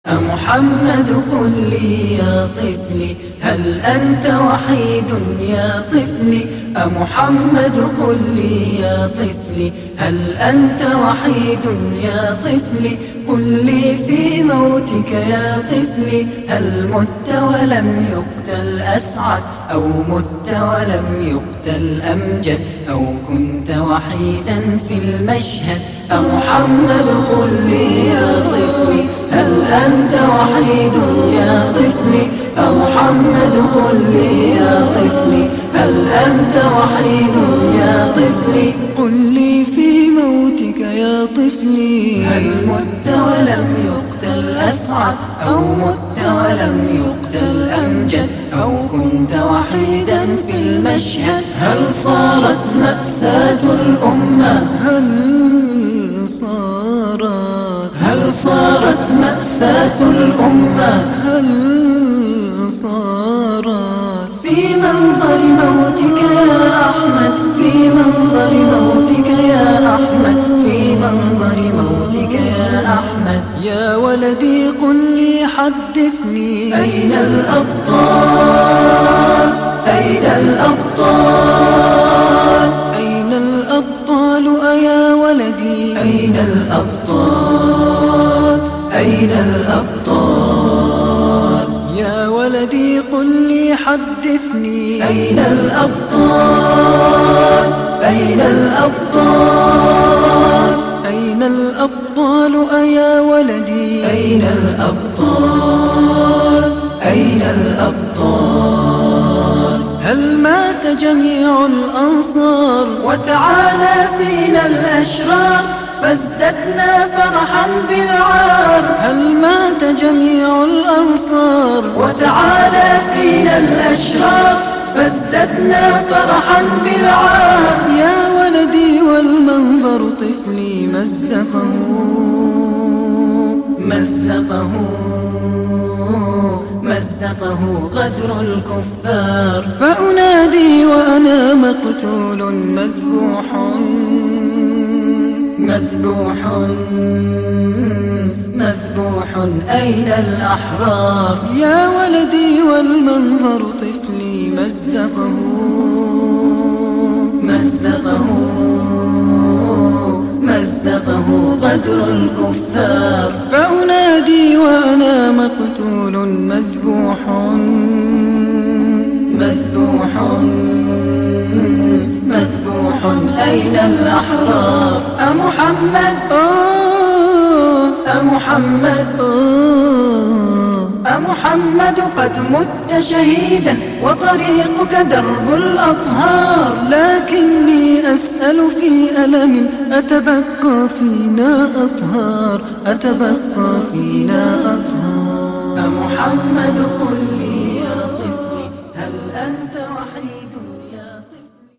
محمد قل لي يا طفلي هل أنت وحيد يا طفلي؟ محمد قل لي يا طفلي هل أنت وحيد يا طفلي؟ قل لي في موتك يا طفلي هل مت ولم يقتل أسعد أو مت ولم يقتل أمجد أو كنت وحيدا في المشهد؟ محمد قل لي يا طفلي هل أنت وحيد يا طفلي؟ محمد قل لي يا طفلي هل أنت وحيد يا طفلي؟ قل لي في موتك يا طفلي هل مت ولم يقتل أسعد أو مت ولم يقتل أمجد أو كنت وحيدا في المشهد؟ هل صارت مأساة الأمة هل صارت مأساة الأمة في منظر موتك يا أحمد في منظر موتك يا أحمد في منظر موتك يا أحمد؟ يا ولدي قل لي حدثني أين الأبطال أين الأبطال أين الأبطال أيا ولدي أين الأبطال أين الأبطال؟ يا ولدي قل لي حدثني أين الأبطال أين الأبطال أين الأبطال أيا ولدي أين الأبطال أين الأبطال؟ هل مات جميع الأنصار وتعالى فينا الأشرار فازددنا فرحا بالعار؟ هل مات جميع الأنصار وتعالى فينا الأشرار فازددنا فرحا بالعار؟ يا ولدي والمنظر طفلي مزقه غدر الكفار، فأنادي وأنا مقتول مذبوح أين الأحرار؟ يا ولدي والمنظر طفلي مزقه غدر الكفار، فأنادي وأنا مقتول مذبوح أين الأحرار؟ أمحمد قد مت شهيدا وطريقك درب الأطهار، لكني أسأل في ألم أتبقى فينا أطهار؟ محمد قل لي